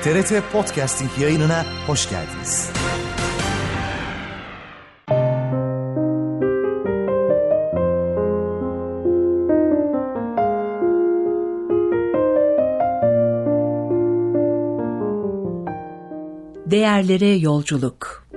TRT Podcasting yayınına hoş geldiniz. Değerlere yolculuk.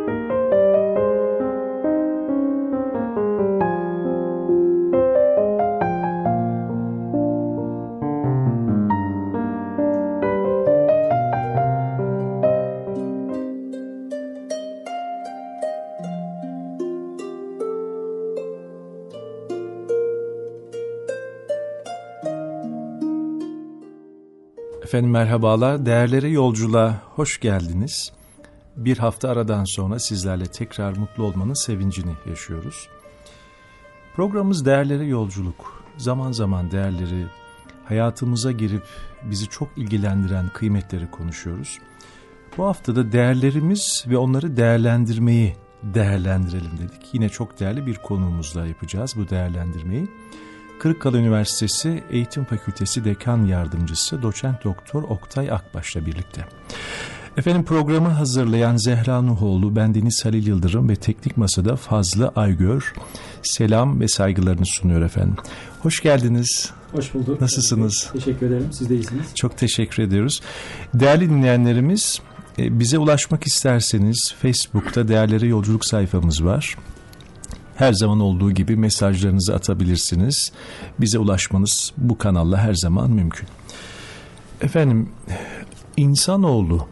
Efendim merhabalar, değerlere yolculuğa hoş geldiniz. Bir hafta aradan sonra sizlerle tekrar mutlu olmanın sevincini yaşıyoruz. Programımız Değerlere Yolculuk. Zaman zaman değerleri, hayatımıza girip bizi çok ilgilendiren kıymetleri konuşuyoruz. Bu hafta da değerlerimiz ve onları değerlendirmeyi değerlendirelim dedik. Yine çok değerli bir konuğumuzla yapacağız bu değerlendirmeyi. Kırıkkale Üniversitesi Eğitim Fakültesi Dekan Yardımcısı Doçent Doktor Oktay Akbaş'la birlikte. Efendim programı hazırlayan Zehra Nuhoğlu, bendeniz Halil Yıldırım ve teknik masada Fazlı Aygör selam ve saygılarını sunuyor efendim. Hoş geldiniz. Hoş bulduk. Nasılsınız? Teşekkür ederim. Siz de iyisiniz. Çok teşekkür ediyoruz. Değerli dinleyenlerimiz, bize ulaşmak isterseniz Facebook'ta Değerlere Yolculuk sayfamız var. Her zaman olduğu gibi mesajlarınızı atabilirsiniz. Bize ulaşmanız bu kanalla her zaman mümkün. Efendim, insanoğlu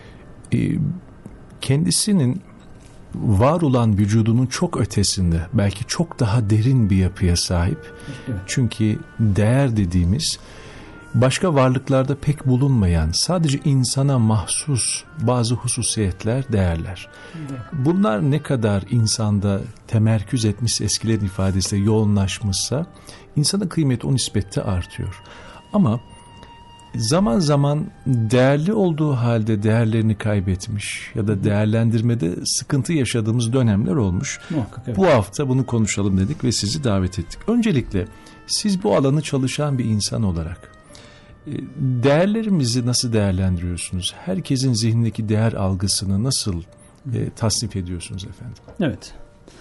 kendisinin var olan vücudunun çok ötesinde, belki çok daha derin bir yapıya sahip. Evet. Çünkü değer dediğimiz başka varlıklarda pek bulunmayan, sadece insana mahsus bazı hususiyetler, değerler. Evet. Bunlar ne kadar insanda temerküz etmiş, eskilerin ifadesiyle yoğunlaşmışsa insanın kıymeti o nispette artıyor. Ama zaman zaman değerli olduğu halde değerlerini kaybetmiş ya da değerlendirmede sıkıntı yaşadığımız dönemler olmuş. Muhakkak, evet. Bu hafta bunu konuşalım dedik ve sizi davet ettik. Öncelikle siz bu alanı çalışan bir insan olarak değerlerimizi nasıl değerlendiriyorsunuz? Herkesin zihnindeki değer algısını nasıl tasnif ediyorsunuz efendim? Evet.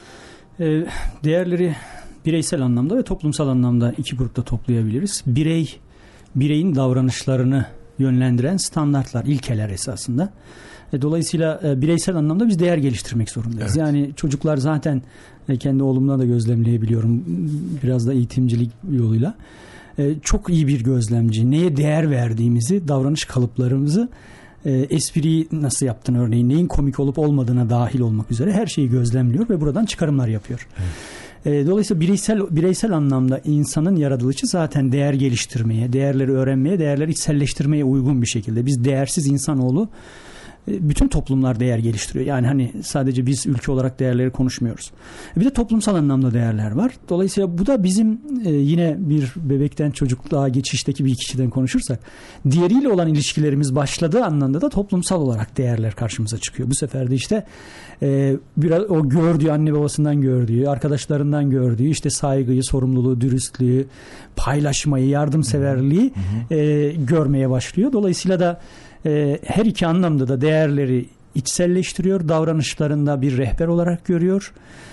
Değerleri bireysel anlamda ve toplumsal anlamda iki grupta toplayabiliriz. Bireyin davranışlarını yönlendiren standartlar, ilkeler esasında. Dolayısıyla bireysel anlamda biz değer geliştirmek zorundayız. Evet. Yani çocuklar zaten kendi oğlumla da gözlemleyebiliyorum biraz da eğitimcilik yoluyla. Çok iyi bir gözlemci. Neye değer verdiğimizi, davranış kalıplarımızı, espriyi nasıl yaptığını örneğin, neyin komik olup olmadığına dahil olmak üzere her şeyi gözlemliyor ve buradan çıkarımlar yapıyor. Evet. Dolayısıyla bireysel anlamda insanın yaratılışı zaten değer geliştirmeye, değerleri öğrenmeye, değerleri içselleştirmeye uygun bir şekilde. Biz değersiz insanoğlu, bütün toplumlar değer geliştiriyor. Yani hani sadece biz ülke olarak değerleri konuşmuyoruz. Bir de toplumsal anlamda değerler var. Dolayısıyla bu da bizim yine bir bebekten çocukluğa geçişteki bir kişiden konuşursak diğeriyle olan ilişkilerimiz başladığı anlamda da toplumsal olarak değerler karşımıza çıkıyor. Bu sefer de işte biraz o gördüğü, anne babasından gördüğü, arkadaşlarından gördüğü işte saygıyı, sorumluluğu, dürüstlüğü, paylaşmayı, yardımseverliği görmeye başlıyor. Dolayısıyla da her iki anlamda da değerleri içselleştiriyor, davranışlarında bir rehber olarak görüyor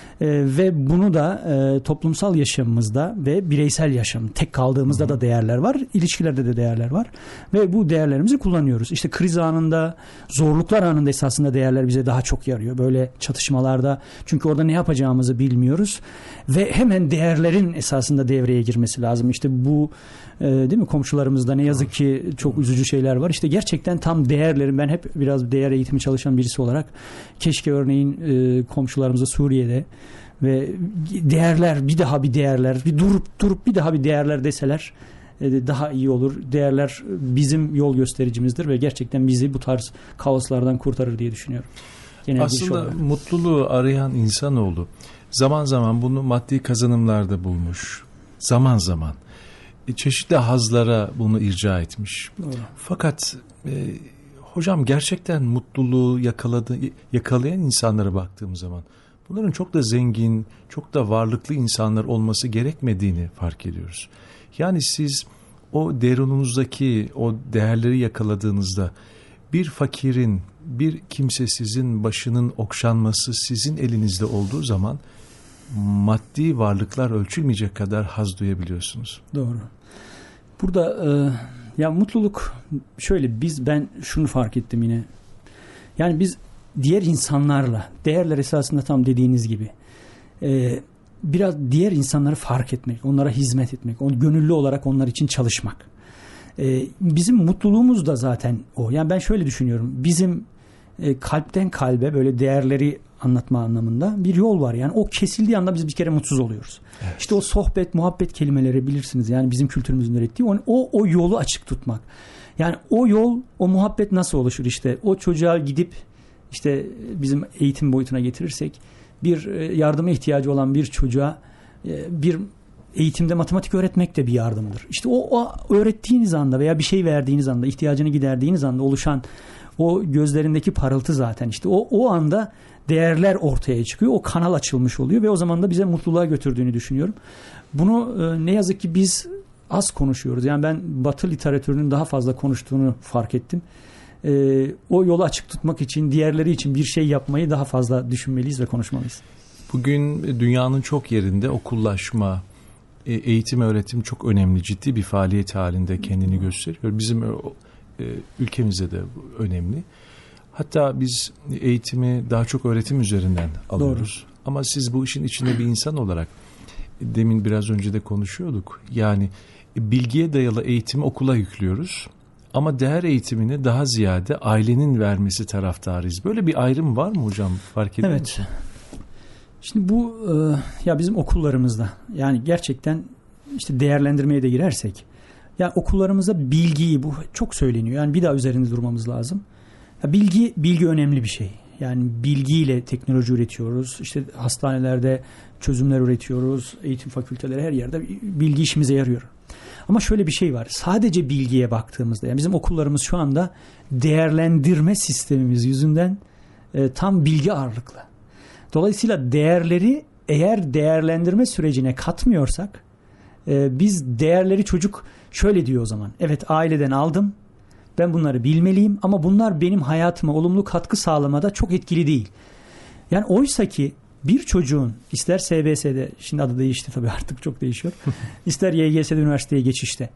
ve bunu da toplumsal yaşamımızda ve bireysel yaşam, tek kaldığımızda da değerler var, ilişkilerde de değerler var ve bu değerlerimizi kullanıyoruz. İşte kriz anında, zorluklar anında esasında değerler bize daha çok yarıyor. Böyle çatışmalarda, çünkü orada ne yapacağımızı bilmiyoruz ve hemen değerlerin esasında devreye girmesi lazım. İşte bu değil mi, komşularımızda ne yazık ki çok üzücü şeyler var. İşte gerçekten tam değerlerin, ben hep biraz değer eğitimi çalışan birisi olarak keşke örneğin komşularımızda Suriye'de ve değerler, bir daha bir değerler, bir durup bir daha bir değerler deseler daha iyi olur. Değerler bizim yol göstericimizdir ve gerçekten bizi bu tarz kaoslardan kurtarır diye düşünüyorum. Genel aslında mutluluğu arayan insanoğlu zaman zaman bunu maddi kazanımlarda bulmuş. Zaman zaman çeşitli hazlara bunu irca etmiş. Doğru. Fakat hocam gerçekten mutluluğu yakalayan insanlara baktığım zaman bunların çok da zengin, çok da varlıklı insanlar olması gerekmediğini fark ediyoruz. Yani siz o derinunuzdaki o değerleri yakaladığınızda bir fakirin, bir kimsesizin başının okşanması sizin elinizde olduğu zaman maddi varlıklar ölçülmeyecek kadar haz duyabiliyorsunuz. Doğru. Burada ya mutluluk şöyle, ben şunu fark ettim yine. Yani biz diğer insanlarla, değerler esasında tam dediğiniz gibi biraz diğer insanları fark etmek, onlara hizmet etmek, gönüllü olarak onlar için çalışmak. Bizim mutluluğumuz da zaten o. Yani ben şöyle düşünüyorum. Bizim kalpten kalbe böyle değerleri anlatma anlamında bir yol var. Yani o kesildiği anda biz bir kere mutsuz oluyoruz. Evet. İşte o sohbet, muhabbet kelimeleri bilirsiniz. Yani bizim kültürümüzün ürettiği o yolu açık tutmak. Yani o yol, o muhabbet nasıl oluşur işte? O çocuğa gidip işte bizim eğitim boyutuna getirirsek bir yardıma ihtiyacı olan bir çocuğa bir eğitimde matematik öğretmek de bir yardımdır. İşte o öğrettiğiniz anda veya bir şey verdiğiniz anda, ihtiyacını giderdiğiniz anda oluşan o gözlerindeki parıltı zaten işte o anda değerler ortaya çıkıyor. O kanal açılmış oluyor ve o zaman da bize mutluluğa götürdüğünü düşünüyorum. Bunu ne yazık ki biz az konuşuyoruz. Yani ben Batı literatürünün daha fazla konuştuğunu fark ettim. O yolu açık tutmak için, diğerleri için bir şey yapmayı daha fazla düşünmeliyiz ve konuşmalıyız. Bugün dünyanın çok yerinde okullaşma, eğitim, öğretim çok önemli, ciddi bir faaliyet halinde kendini gösteriyor. Bizim ülkemizde de önemli. Hatta biz eğitimi daha çok öğretim üzerinden alıyoruz. Doğru. Ama siz bu işin içinde bir insan olarak, demin biraz önce de konuşuyorduk. Yani bilgiye dayalı eğitimi okula yüklüyoruz. Ama değer eğitimini daha ziyade ailenin vermesi taraftarıyız. Böyle bir ayrım var mı hocam? Fark ediyor musun? Evet. Şimdi bu ya bizim okullarımızda yani gerçekten işte değerlendirmeye de girersek yani okullarımızda bilgiyi, bu çok söyleniyor. Yani bir daha üzerinde durmamız lazım. Ya bilgi önemli bir şey. Yani bilgiyle teknoloji üretiyoruz. İşte hastanelerde çözümler üretiyoruz. Eğitim fakülteleri, her yerde bilgi işimize yarıyor. Ama şöyle bir şey var. Sadece bilgiye baktığımızda yani bizim okullarımız şu anda değerlendirme sistemimiz yüzünden tam bilgi ağırlıklı. Dolayısıyla değerleri eğer değerlendirme sürecine katmıyorsak biz değerleri, çocuk şöyle diyor o zaman. Evet, aileden aldım. Ben bunları bilmeliyim ama bunlar benim hayatıma olumlu katkı sağlamada çok etkili değil. Yani oysa ki bir çocuğun ister SBS'de, şimdi adı değişti tabii artık çok değişiyor. İster YGS'de, üniversiteye geçişte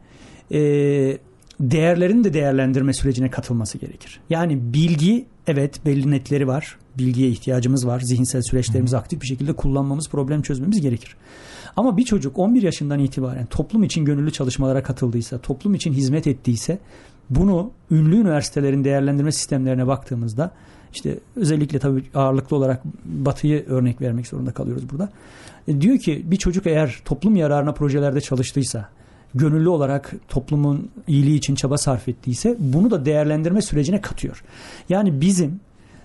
değerlerin de değerlendirme sürecine katılması gerekir. Yani bilgi, evet belli netleri var. Bilgiye ihtiyacımız var. Zihinsel süreçlerimizi aktif bir şekilde kullanmamız, problem çözmemiz gerekir. Ama bir çocuk 11 yaşından itibaren toplum için gönüllü çalışmalara katıldıysa, toplum için hizmet ettiyse, bunu ünlü üniversitelerin değerlendirme sistemlerine baktığımızda, işte özellikle tabii ağırlıklı olarak Batı'yı örnek vermek zorunda kalıyoruz burada. Diyor ki bir çocuk eğer toplum yararına projelerde çalıştıysa, gönüllü olarak toplumun iyiliği için çaba sarf ettiyse bunu da değerlendirme sürecine katıyor. Yani bizim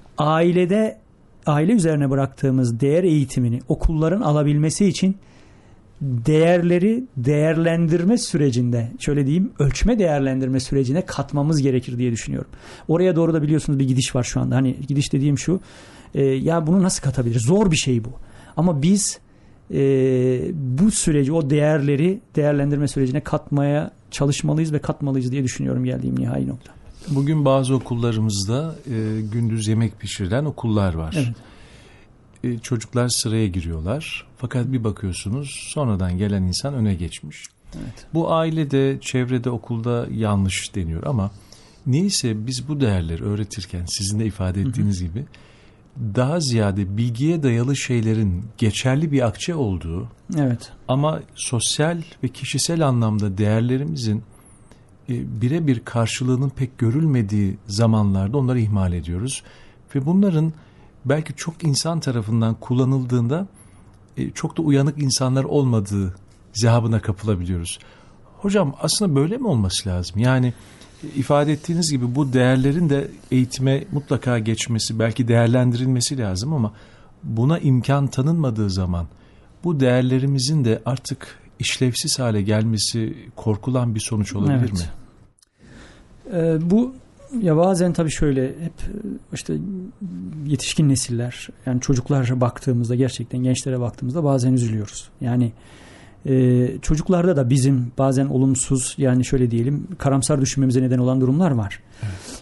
aile üzerine bıraktığımız değer eğitimini okulların alabilmesi için değerleri değerlendirme sürecinde, şöyle diyeyim, ölçme değerlendirme sürecine katmamız gerekir diye düşünüyorum. Oraya doğru da biliyorsunuz bir gidiş var şu anda. Hani gidiş dediğim şu, ya bunu nasıl katabiliriz? Zor bir şey bu. Ama biz bu süreci, o değerleri değerlendirme sürecine katmaya çalışmalıyız ve katmalıyız diye düşünüyorum geldiğim nihai nokta. Bugün bazı okullarımızda gündüz yemek pişirilen okullar var. Evet. Çocuklar sıraya giriyorlar. Fakat bir bakıyorsunuz sonradan gelen insan öne geçmiş. Evet. Bu ailede, çevrede, okulda yanlış deniyor ama neyse biz bu değerleri öğretirken sizin de ifade ettiğiniz gibi daha ziyade bilgiye dayalı şeylerin geçerli bir akçe olduğu, evet, ama sosyal ve kişisel anlamda değerlerimizin birebir karşılığının pek görülmediği zamanlarda onları ihmal ediyoruz. Ve bunların belki çok insan tarafından kullanıldığında çok da uyanık insanlar olmadığı zehabına kapılabiliyoruz. Hocam aslında böyle mi olması lazım? Yani ifade ettiğiniz gibi bu değerlerin de eğitime mutlaka geçmesi, belki değerlendirilmesi lazım ama buna imkan tanınmadığı zaman bu değerlerimizin de artık işlevsiz hale gelmesi korkulan bir sonuç olabilir mi? Bu ya bazen tabii şöyle hep işte yetişkin nesiller, yani çocuklara baktığımızda, gerçekten gençlere baktığımızda bazen üzülüyoruz. Yani çocuklarda da bizim bazen olumsuz, yani şöyle diyelim, karamsar düşünmemize neden olan durumlar var. Evet.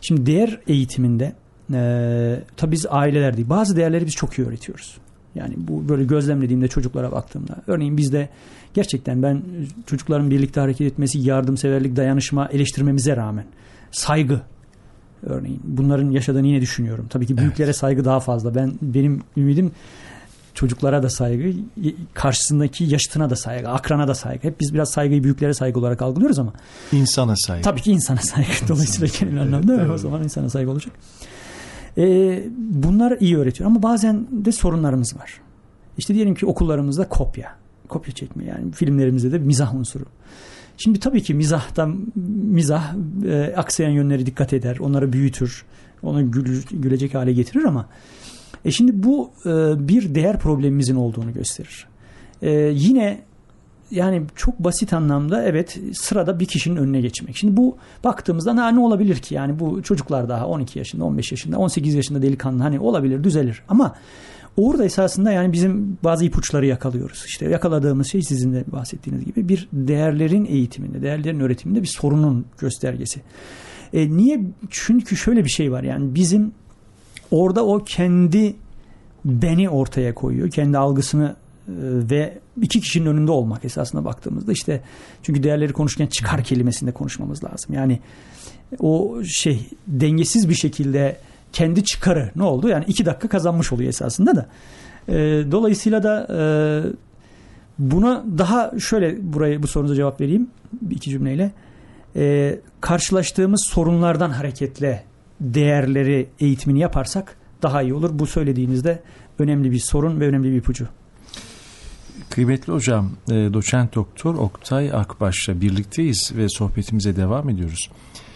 Şimdi değer eğitiminde tabii biz aileler değil, bazı değerleri biz çok iyi öğretiyoruz. Yani bu böyle gözlemlediğimde, çocuklara baktığımda. Örneğin bizde gerçekten ben çocukların birlikte hareket etmesi, yardımseverlik, dayanışma eleştirmemize rağmen saygı örneğin. Bunların yaşadığını yine düşünüyorum. Tabii ki büyüklere saygı daha fazla. Benim ümidim çocuklara da saygı, karşısındaki yaşıtına da saygı, akrana da saygı. Hep biz biraz saygıyı büyüklere saygı olarak algılıyoruz ama. İnsana saygı. Tabii ki insana saygı. Dolayısıyla genel anlamda evet. O zaman insana saygı olacak. Bunlar iyi öğretiyor ama bazen de sorunlarımız var. İşte diyelim ki okullarımızda kopya çekme, yani filmlerimizde de mizah unsuru. Şimdi tabii ki mizah aksayan yönleri dikkat eder, onları büyütür, onu gülecek hale getirir ama şimdi bu bir değer problemimizin olduğunu gösterir. Yine yani çok basit anlamda evet, sırada bir kişinin önüne geçmek. Şimdi bu baktığımızda ne olabilir ki? Yani bu çocuklar daha 12 yaşında, 15 yaşında, 18 yaşında delikanlı, hani olabilir, düzelir. Ama orada esasında yani bizim bazı ipuçları yakalıyoruz. İşte yakaladığımız şey sizin de bahsettiğiniz gibi bir değerlerin eğitiminde, değerlerin öğretiminde bir sorunun göstergesi. Niye? Çünkü şöyle bir şey var, yani bizim orada o kendi beni ortaya koyuyor, kendi algısını ve iki kişinin önünde olmak esasına baktığımızda, işte çünkü değerleri konuşurken çıkar kelimesinde konuşmamız lazım. Yani o şey dengesiz bir şekilde kendi çıkarı ne oldu? Yani 2 dakika kazanmış oluyor esasında da. Dolayısıyla da buna daha şöyle bu sorunuza cevap vereyim 2 cümleyle. Karşılaştığımız sorunlardan hareketle değerleri eğitimini yaparsak daha iyi olur. Bu söylediğinizde önemli bir sorun ve önemli bir ipucu. Kıymetli hocam, doçent doktor Oktay Akbaş'la birlikteyiz ve sohbetimize devam ediyoruz.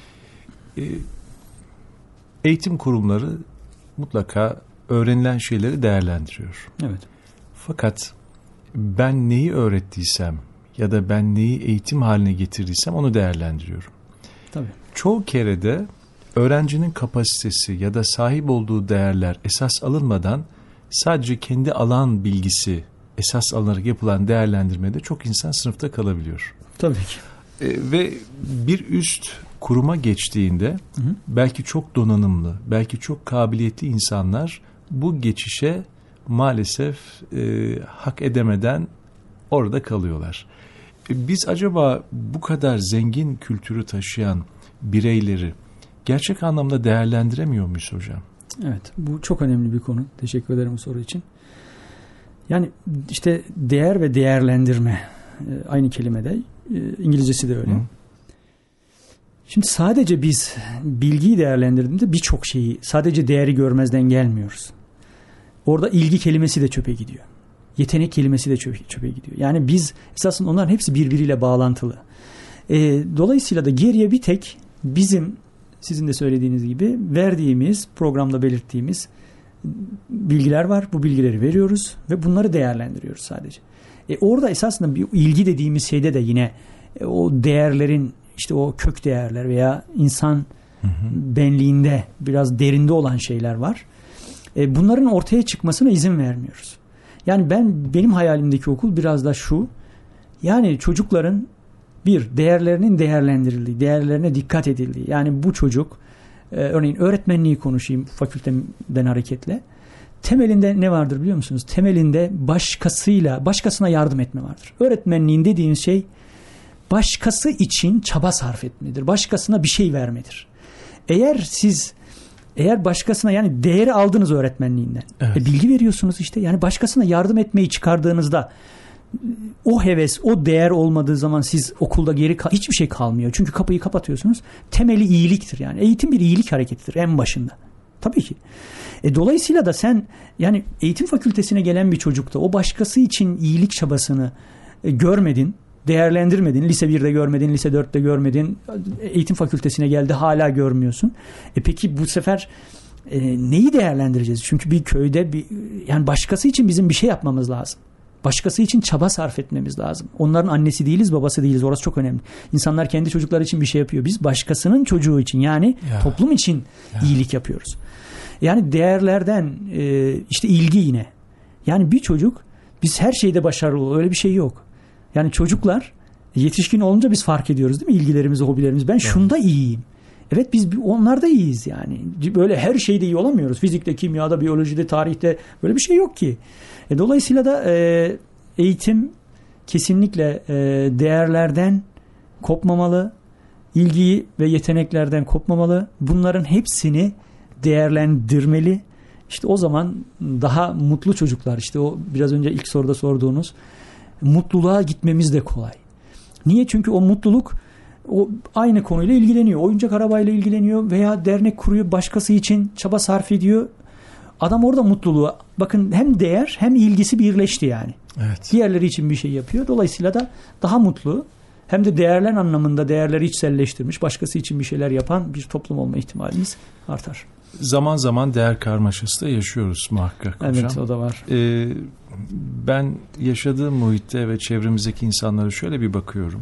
Eğitim kurumları mutlaka öğrenilen şeyleri değerlendiriyor. Evet. Fakat ben neyi öğrettiysem ya da ben neyi eğitim haline getirdiysem onu değerlendiriyorum. Tabii. Çoğu kere de öğrencinin kapasitesi ya da sahip olduğu değerler esas alınmadan sadece kendi alan bilgisi esas alınarak yapılan değerlendirmede çok insan sınıfta kalabiliyor. Tabii ki. Ve bir üst kuruma geçtiğinde belki çok donanımlı, belki çok kabiliyetli insanlar bu geçişe maalesef hak edemeden orada kalıyorlar. Biz acaba bu kadar zengin kültürü taşıyan bireyleri gerçek anlamda değerlendiremiyor muyuz hocam? Evet. Bu çok önemli bir konu. Teşekkür ederim bu soru için. Yani işte değer ve değerlendirme aynı kelimede. İngilizcesi de öyle. Hı. Şimdi sadece biz bilgiyi değerlendirdiğimizde birçok şeyi, sadece değeri görmezden gelmiyoruz. Orada ilgi kelimesi de çöpe gidiyor. Yetenek kelimesi de çöpe gidiyor. Yani biz esasında onların hepsi birbiriyle bağlantılı. Dolayısıyla da geriye bir tek bizim, sizin de söylediğiniz gibi verdiğimiz, programda belirttiğimiz bilgiler var. Bu bilgileri veriyoruz ve bunları değerlendiriyoruz sadece. Orada esasında bir ilgi dediğimiz şeyde de yine o değerlerin, işte o kök değerler veya insan benliğinde biraz derinde olan şeyler var. Bunların ortaya çıkmasına izin vermiyoruz. Yani benim hayalimdeki okul biraz da şu. Yani çocukların değerlerinin değerlendirildiği, değerlerine dikkat edildiği. Yani bu çocuk örneğin öğretmenliği konuşayım fakültemden hareketle. Temelinde ne vardır biliyor musunuz? Temelinde başkasına yardım etme vardır. Öğretmenliğin dediğimiz şey başkası için çaba sarf etmedir. Başkasına bir şey vermedir. Eğer başkasına, yani değeri aldınız öğretmenliğinden. Evet. Bilgi veriyorsunuz işte. Yani başkasına yardım etmeyi çıkardığınızda o heves, o değer olmadığı zaman siz okulda hiçbir şey kalmıyor. Çünkü kapıyı kapatıyorsunuz. Temeli iyiliktir yani. Eğitim bir iyilik hareketidir en başında. Tabii ki. Dolayısıyla da sen yani eğitim fakültesine gelen bir çocukta o başkası için iyilik çabasını görmedin, değerlendirmedin. Lise 1'de görmedin, lise 4'te görmedin. Eğitim fakültesine geldi, hala görmüyorsun. Peki bu sefer neyi değerlendireceğiz? Çünkü bir köyde yani başkası için bizim bir şey yapmamız lazım. Başkası için çaba sarf etmemiz lazım. Onların annesi değiliz, babası değiliz. Orası çok önemli. İnsanlar kendi çocukları için bir şey yapıyor. Biz başkasının çocuğu için, yani toplum için iyilik yapıyoruz. Yani değerlerden işte ilgi yine. Yani bir çocuk, biz her şeyde başarılı olur. Öyle bir şey yok. Yani çocuklar yetişkin olunca biz fark ediyoruz değil mi? İlgilerimizi, hobilerimizi. Ben şunda iyiyim. Evet, biz onlarda iyiyiz yani. Böyle her şeyde iyi olamıyoruz. Fizikte, kimyada, biyolojide, tarihte böyle bir şey yok ki. Dolayısıyla da eğitim kesinlikle değerlerden kopmamalı, ilgiyi ve yeteneklerden kopmamalı. Bunların hepsini değerlendirmeli. İşte o zaman daha mutlu çocuklar, işte o biraz önce ilk soruda sorduğunuz mutluluğa gitmemiz de kolay. Niye? Çünkü o mutluluk o aynı konuyla ilgileniyor. Oyuncak arabayla ilgileniyor veya dernek kuruyor, başkası için çaba sarf ediyor. Adam orada mutluluğu, bakın hem değer hem ilgisi birleşti yani. Evet. Diğerleri için bir şey yapıyor. Dolayısıyla da daha mutlu, hem de değerler anlamında değerleri içselleştirmiş, başkası için bir şeyler yapan bir toplum olma ihtimalimiz artar. Zaman zaman değer karmaşası da yaşıyoruz muhakkak hocam. Evet, o da var. Ben yaşadığım muhitte ve çevremizdeki insanlara şöyle bir bakıyorum.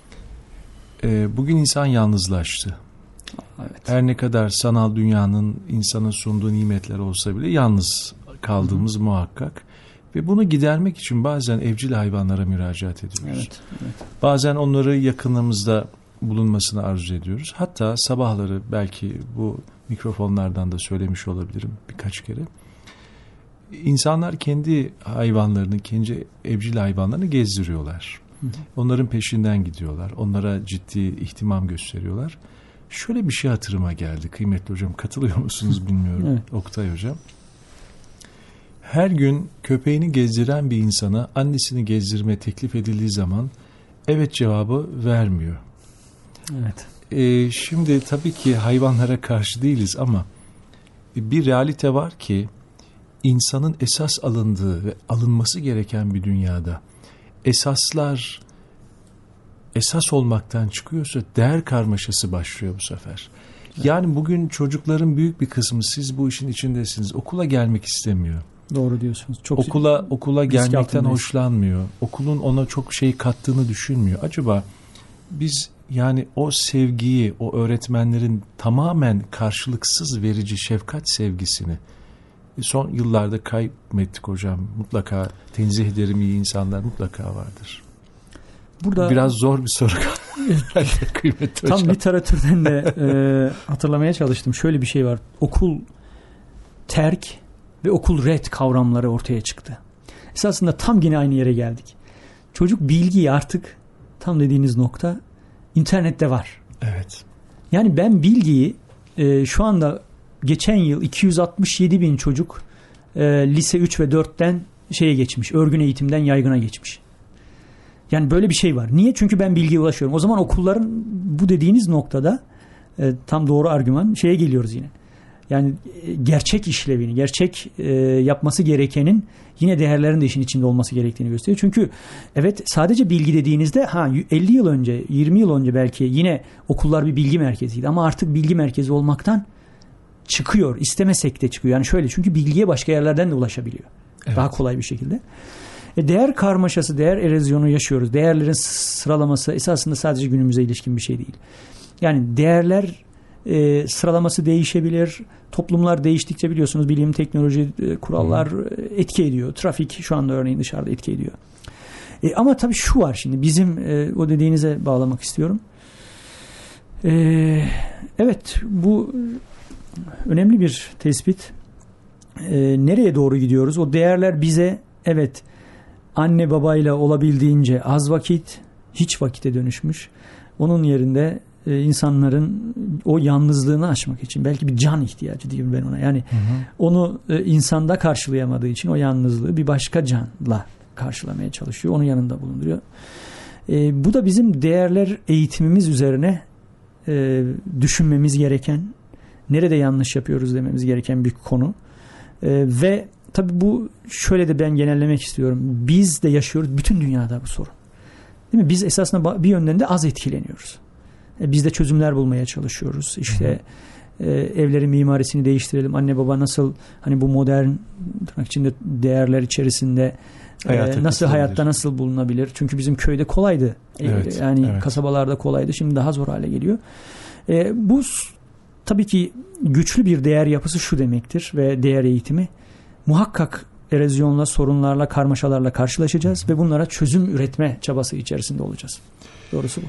Bugün insan yalnızlaştı. Evet. Her ne kadar sanal dünyanın insana sunduğu nimetler olsa bile yalnız kaldığımız muhakkak. Ve bunu gidermek için bazen evcil hayvanlara müracaat ediyoruz. Evet. Bazen onları yakınımızda bulunmasını arzu ediyoruz. Hatta sabahları belki bu mikrofonlardan da söylemiş olabilirim birkaç kere. İnsanlar kendi hayvanlarını, kendi evcil hayvanlarını gezdiriyorlar. Onların peşinden gidiyorlar. Onlara ciddi ihtimam gösteriyorlar. Şöyle bir şey hatırıma geldi kıymetli hocam. Katılıyor musunuz bilmiyorum. Evet. Oktay hocam. Her gün köpeğini gezdiren bir insana annesini gezdirme teklif edildiği zaman evet cevabı vermiyor. Evet. Şimdi tabii ki hayvanlara karşı değiliz ama bir realite var ki insanın esas alındığı ve alınması gereken bir dünyada esaslar esas olmaktan çıkıyorsa değer karmaşası başlıyor bu sefer. Yani bugün çocukların büyük bir kısmı, siz bu işin içindesiniz, okula gelmek istemiyor. Doğru diyorsunuz. Çok Okula gelmekten hoşlanmıyor. Okulun ona çok şey kattığını düşünmüyor. Acaba biz yani o sevgiyi, o öğretmenlerin tamamen karşılıksız verici şefkat sevgisini son yıllarda kaybettik hocam. Mutlaka tenzih ederim, iyi insanlar mutlaka vardır. Burada biraz zor bir soru. Kıymetli hocam. Tam literatürden de hatırlamaya çalıştım. Şöyle bir şey var. Okul terk ve okul red kavramları ortaya çıktı. Esasında tam yine aynı yere geldik. Çocuk bilgiyi artık tam dediğiniz nokta internette var. Evet. Yani ben bilgiyi şu anda geçen yıl 267 bin çocuk lise 3 ve 4'ten şeye geçmiş. Örgün eğitimden yaygına geçmiş. Yani böyle bir şey var. Niye? Çünkü ben bilgiye ulaşıyorum. O zaman okulların bu dediğiniz noktada tam doğru argüman şeye geliyoruz yine. Yani gerçek işlevini, gerçek yapması gerekenin yine değerlerin de işin içinde olması gerektiğini gösteriyor. Çünkü evet, sadece bilgi dediğinizde 50 yıl önce, 20 yıl önce belki yine okullar bir bilgi merkeziydi. Ama artık bilgi merkezi olmaktan çıkıyor. İstemesek de çıkıyor. Yani şöyle, çünkü bilgiye başka yerlerden de ulaşabiliyor. Evet. Daha kolay bir şekilde. Değer karmaşası, değer erozyonu yaşıyoruz. Değerlerin sıralaması esasında sadece günümüze ilişkin bir şey değil. Yani değerler sıralaması değişebilir. Toplumlar değiştikçe biliyorsunuz bilim, teknoloji, kurallar etki ediyor. Trafik şu anda örneğin dışarıda etki ediyor. Ama tabii şu var şimdi bizim o dediğinize bağlamak istiyorum. Evet, bu önemli bir tespit. Nereye doğru gidiyoruz? O değerler bize evet anne babayla olabildiğince az vakit, hiç vakite dönüşmüş. Onun yerinde insanların o yalnızlığını aşmak için belki bir can ihtiyacı diyeyim ben ona. Yani onu insanda karşılayamadığı için o yalnızlığı bir başka canla karşılamaya çalışıyor. Onun yanında bulunduruyor. Bu da bizim değerler eğitimimiz üzerine düşünmemiz gereken, nerede yanlış yapıyoruz dememiz gereken bir konu. Ve tabii bu şöyle de ben genellemek istiyorum. Biz de yaşıyoruz. Bütün dünyada bu sorun. Değil mi? Biz esasında bir yönden de az etkileniyoruz. Biz de çözümler bulmaya çalışıyoruz. İşte evlerin mimarisini değiştirelim. Anne baba nasıl hani bu modern tırnak içinde değerler içerisinde hayatta nasıl bulunabilir? Çünkü bizim köyde kolaydı. Evet, kasabalarda kolaydı. Şimdi daha zor hale geliyor. Bu tabii ki güçlü bir değer yapısı şu demektir ve değer eğitimi muhakkak erozyonla, sorunlarla, karmaşalarla karşılaşacağız ve bunlara çözüm üretme çabası içerisinde olacağız. Doğrusu bu.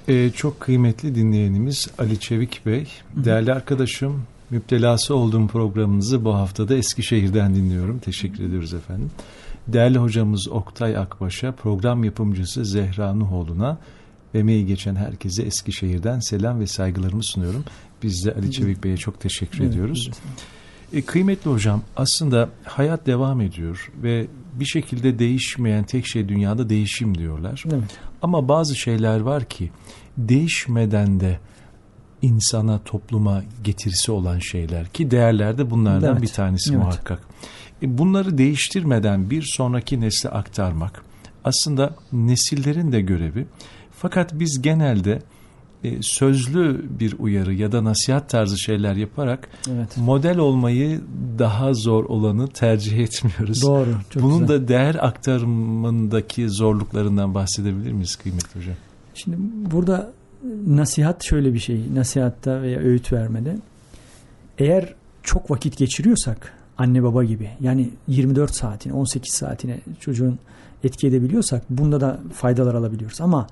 Çok kıymetli dinleyenimiz Ali Çevik Bey. Değerli arkadaşım, müptelası olduğum programınızı bu haftada Eskişehir'den dinliyorum. Teşekkür ediyoruz efendim. Değerli hocamız Oktay Akbaş'a, program yapımcısı Zehra Nuhoğlu'na ve emeği geçen herkese Eskişehir'den selam ve saygılarımı sunuyorum. Biz de Ali Çevik Bey'e çok teşekkür ediyoruz. Kıymetli hocam, aslında hayat devam ediyor ve bir şekilde değişmeyen tek şey dünyada değişim diyorlar. Evet. Ama bazı şeyler var ki değişmeden de insana, topluma getirisi olan şeyler, ki değerler de bunlardan bir tanesi muhakkak. Bunları değiştirmeden bir sonraki nesle aktarmak aslında nesillerin de görevi. Fakat biz genelde sözlü bir uyarı ya da nasihat tarzı şeyler yaparak model olmayı daha zor olanı tercih etmiyoruz. Doğru. Bunun güzel. da değer aktarımındaki zorluklarından bahsedebilir miyiz kıymetli hocam? Şimdi burada nasihat şöyle bir şey. Nasihatta veya öğüt vermede. Eğer çok vakit geçiriyorsak anne baba gibi, yani 24 saatine 18 saatine çocuğun etki edebiliyorsak bunda da faydalar alabiliyoruz. Ama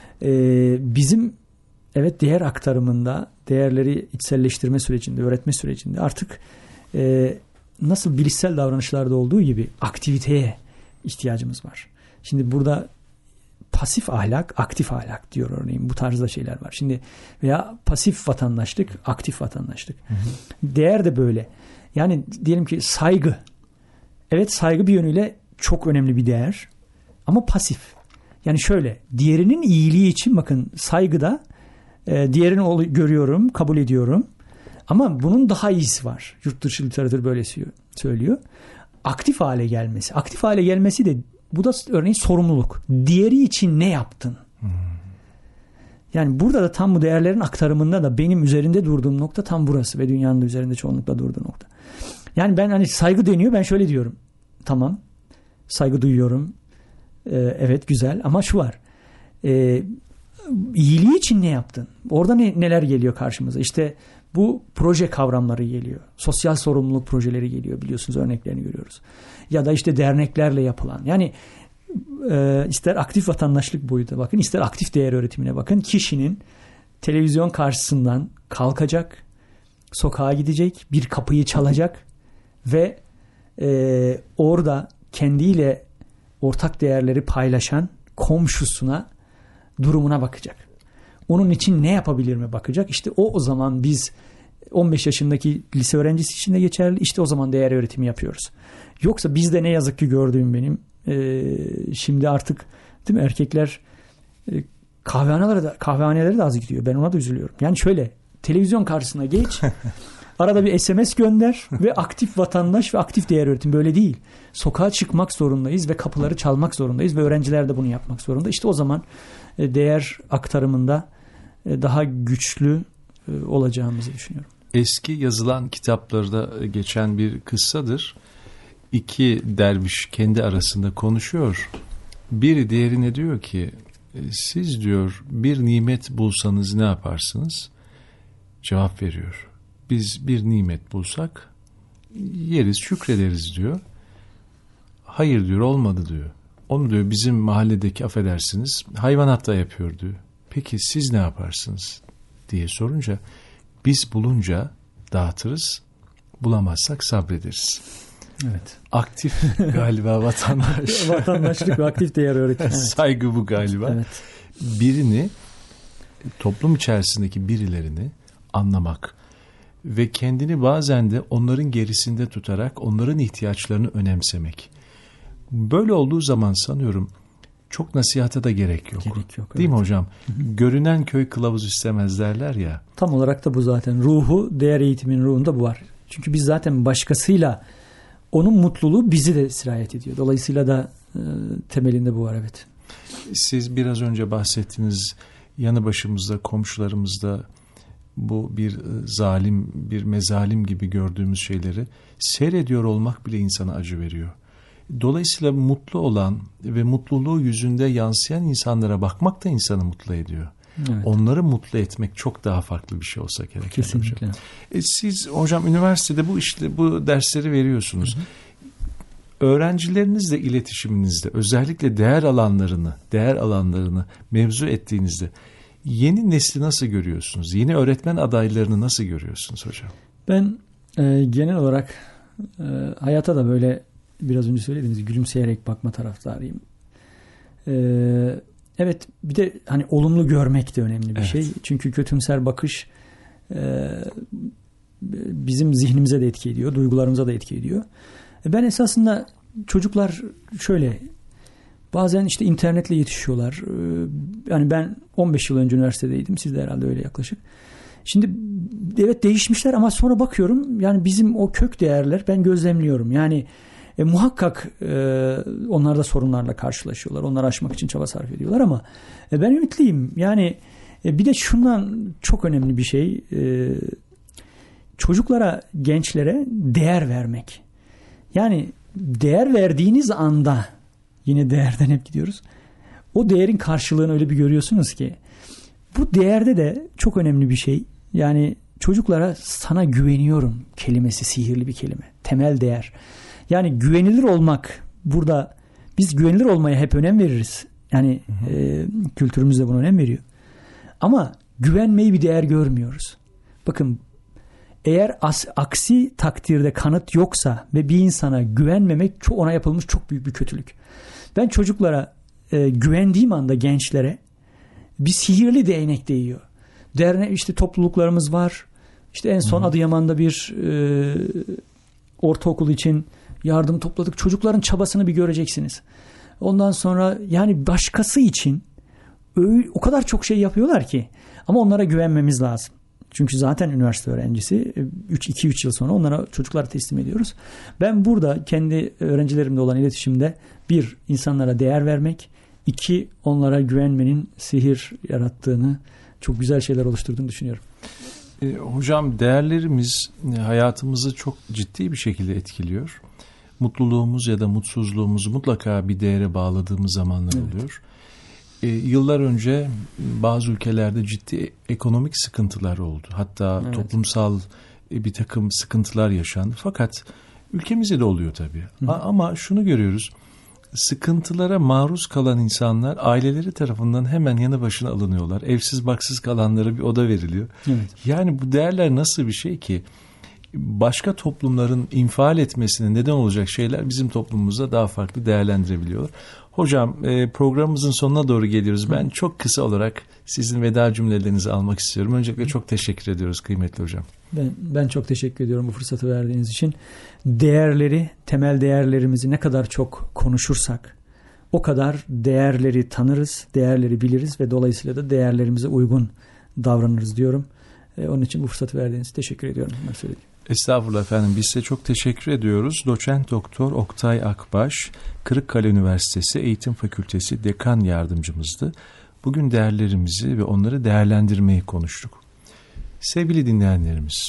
bizim değer aktarımında, değerleri içselleştirme sürecinde, öğretme sürecinde artık nasıl bilişsel davranışlarda olduğu gibi aktiviteye ihtiyacımız var. Şimdi burada pasif ahlak, aktif ahlak diyor örneğin. Bu tarzda şeyler var. Şimdi veya pasif vatandaşlık, aktif vatandaşlık. Değer de böyle. Yani diyelim ki saygı. Evet, saygı bir yönüyle çok önemli bir değer. Ama pasif. Yani şöyle, diğerinin iyiliği için bakın saygıda diğerini görüyorum, kabul ediyorum. Ama bunun daha iyisi var. Yurt dışı literatür böyle söylüyor. Aktif hale gelmesi. Aktif hale gelmesi de bu da örneğin sorumluluk. Diğeri için ne yaptın? Yani burada da tam bu değerlerin aktarımında da benim üzerinde durduğum nokta tam burası ve dünyanın da üzerinde çoğunlukla durduğu nokta. Yani ben hani saygı deniyor, ben şöyle diyorum. Tamam, saygı duyuyorum. Evet, güzel, ama şu var. İyiliği için ne yaptın? Orada neler geliyor karşımıza? İşte bu proje kavramları geliyor. Sosyal sorumluluk projeleri geliyor, biliyorsunuz, örneklerini görüyoruz. Ya da işte derneklerle yapılan. Yani ister aktif vatandaşlık boyuta bakın, ister aktif değer öğretimine bakın. Kişinin televizyon karşısından kalkacak, sokağa gidecek, bir kapıyı çalacak ve orada kendiyle ortak değerleri paylaşan komşusuna, durumuna bakacak. Onun için ne yapabilir mi bakacak. İşte o zaman biz 15 yaşındaki lise öğrencisi için de geçerli. İşte o zaman değer öğretimi yapıyoruz. Yoksa bizde ne yazık ki gördüğüm benim şimdi artık, değil mi, erkekler kahvehanelere de az gidiyor. Ben ona da üzülüyorum. Yani şöyle, televizyon karşısına geç, arada bir SMS gönder ve aktif vatandaş ve aktif değer öğretim. Böyle değil. Sokağa çıkmak zorundayız ve kapıları çalmak zorundayız ve öğrenciler de bunu yapmak zorunda. İşte o zaman değer aktarımında daha güçlü olacağımızı düşünüyorum. Eski yazılan kitaplarda geçen bir kıssadır. İki derviş kendi arasında konuşuyor. Biri diğerine diyor ki, siz diyor bir nimet bulsanız ne yaparsınız? Cevap veriyor. Biz bir nimet bulsak yeriz, şükrederiz diyor. Hayır diyor, olmadı diyor. Onu diyor bizim mahalledeki, affedersiniz, hayvanat da yapıyor diyor. Peki siz ne yaparsınız diye sorunca, biz bulunca dağıtırız, bulamazsak sabrederiz. Evet. Aktif galiba vatandaş. Vatandaşlık ve aktif değer öğretimi. Evet. Saygı bu galiba. Evet. Birini, toplum içerisindeki birilerini anlamak ve kendini bazen de onların gerisinde tutarak onların ihtiyaçlarını önemsemek. Böyle olduğu zaman sanıyorum çok nasihata da gerek yok. Değil mi hocam? Görünen köy kılavuz istemez derler ya. Tam olarak da bu zaten. Ruhu, değer eğitiminin ruhunda bu var. Çünkü biz zaten başkasıyla, onun mutluluğu bizi de sirayet ediyor. Dolayısıyla da temelinde bu var, evet. Siz biraz önce bahsettiniz, yanı başımızda, komşularımızda bu bir zalim, bir mezalim gibi gördüğümüz şeyleri seyrediyor olmak bile insana acı veriyor. Dolayısıyla mutlu olan ve mutluluğu yüzünde yansıyan insanlara bakmak da insanı mutlu ediyor. Evet. Onları mutlu etmek çok daha farklı bir şey olsa gerek. Kesinlikle. Hocam. Siz hocam üniversitede bu dersleri veriyorsunuz. Hı hı. Öğrencilerinizle iletişiminizde özellikle değer alanlarını mevzu ettiğinizde Yeni nesli nasıl görüyorsunuz? Yeni öğretmen adaylarını nasıl görüyorsunuz hocam? Ben genel olarak hayata da böyle biraz önce söylediğiniz gülümseyerek bakma taraftarıyım. Evet, bir de hani olumlu görmek de önemli bir şey. Çünkü kötümser bakış bizim zihnimize de etki ediyor, duygularımıza da etki ediyor. Ben esasında çocuklar şöyle, bazen işte internetle yetişiyorlar. Yani ben 15 yıl önce üniversitedeydim. Siz de herhalde öyle yaklaşık. Şimdi evet değişmişler ama sonra bakıyorum yani bizim o kök değerler ben gözlemliyorum. Yani muhakkak onlar da sorunlarla karşılaşıyorlar. Onları aşmak için çaba sarf ediyorlar ama ben ümitliyim. Yani bir de şundan çok önemli bir şey. Çocuklara, gençlere değer vermek. Yani değer verdiğiniz anda, yine değerden hep gidiyoruz, o değerin karşılığını öyle bir görüyorsunuz ki, bu değerde de çok önemli bir şey. Yani çocuklara sana güveniyorum kelimesi sihirli bir kelime. Temel değer. Yani güvenilir olmak, burada biz güvenilir olmaya hep önem veririz. Yani kültürümüz de buna önem veriyor. Ama güvenmeyi bir değer görmüyoruz. Bakın, eğer aksi takdirde kanıt yoksa ve bir insana güvenmemek ona yapılmış çok büyük bir kötülük. Ben çocuklara güvendiğim anda, gençlere bir sihirli değnek değiyor. İşte topluluklarımız var. İşte en son Adıyaman'da bir ortaokul için yardım topladık. Çocukların çabasını bir göreceksiniz. Ondan sonra yani başkası için o kadar çok şey yapıyorlar ki, ama onlara güvenmemiz lazım. Çünkü zaten üniversite öğrencisi, 2-3 yıl sonra onlara çocuklara teslim ediyoruz. Ben burada kendi öğrencilerimle olan iletişimde, bir, insanlara değer vermek, iki, onlara güvenmenin sihir yarattığını, çok güzel şeyler oluşturduğunu düşünüyorum. Hocam, değerlerimiz hayatımızı çok ciddi bir şekilde etkiliyor. Mutluluğumuz ya da mutsuzluğumuzu mutlaka bir değere bağladığımız zamanlar oluyor. Yıllar önce bazı ülkelerde ciddi ekonomik sıkıntılar oldu. Hatta toplumsal bir takım sıkıntılar yaşandı. Fakat ülkemizde de oluyor tabii. Ama şunu görüyoruz. Sıkıntılara maruz kalan insanlar aileleri tarafından hemen yanı başına alınıyorlar. Evsiz baksız kalanlara bir oda veriliyor. Evet. Yani bu değerler nasıl bir şey ki? Başka toplumların infial etmesine neden olacak şeyler bizim toplumumuzda daha farklı değerlendirebiliyorlar. Hocam, programımızın sonuna doğru geliyoruz. Ben çok kısa olarak sizin veda cümlelerinizi almak istiyorum. Öncelikle çok teşekkür ediyoruz kıymetli hocam. Ben çok teşekkür ediyorum bu fırsatı verdiğiniz için. Değerleri, temel değerlerimizi ne kadar çok konuşursak o kadar değerleri tanırız, değerleri biliriz ve dolayısıyla da değerlerimize uygun davranırız diyorum. Onun için bu fırsatı verdiğiniz için teşekkür ediyorum. Estağfurullah efendim. Biz size çok teşekkür ediyoruz. Doçent Doktor Oktay Akbaş, Kırıkkale Üniversitesi Eğitim Fakültesi Dekan Yardımcımızdı. Bugün değerlerimizi ve onları değerlendirmeyi konuştuk. Sevgili dinleyenlerimiz,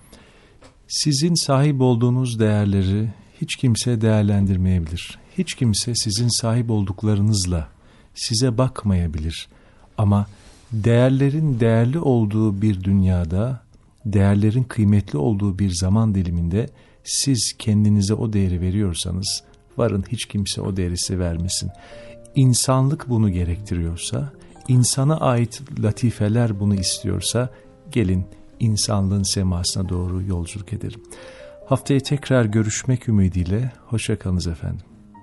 sizin sahip olduğunuz değerleri hiç kimse değerlendirmeyebilir. Hiç kimse sizin sahip olduklarınızla size bakmayabilir. Ama değerlerin değerli olduğu bir dünyada, değerlerin kıymetli olduğu bir zaman diliminde siz kendinize o değeri veriyorsanız, varın hiç kimse o değeri size vermesin. İnsanlık bunu gerektiriyorsa, insana ait latifeler bunu istiyorsa, gelin insanlığın semasına doğru yolculuk edelim. Haftaya tekrar görüşmek ümidiyle, hoşça kalınız efendim.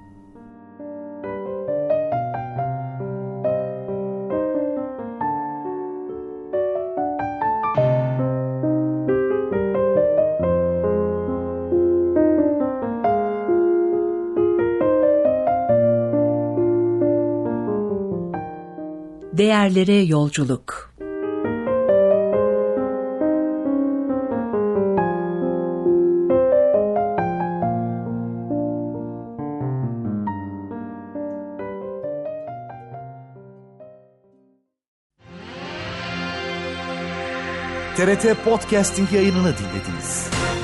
Değerlere yolculuk. TRT Podcasting yayınını dinlediniz.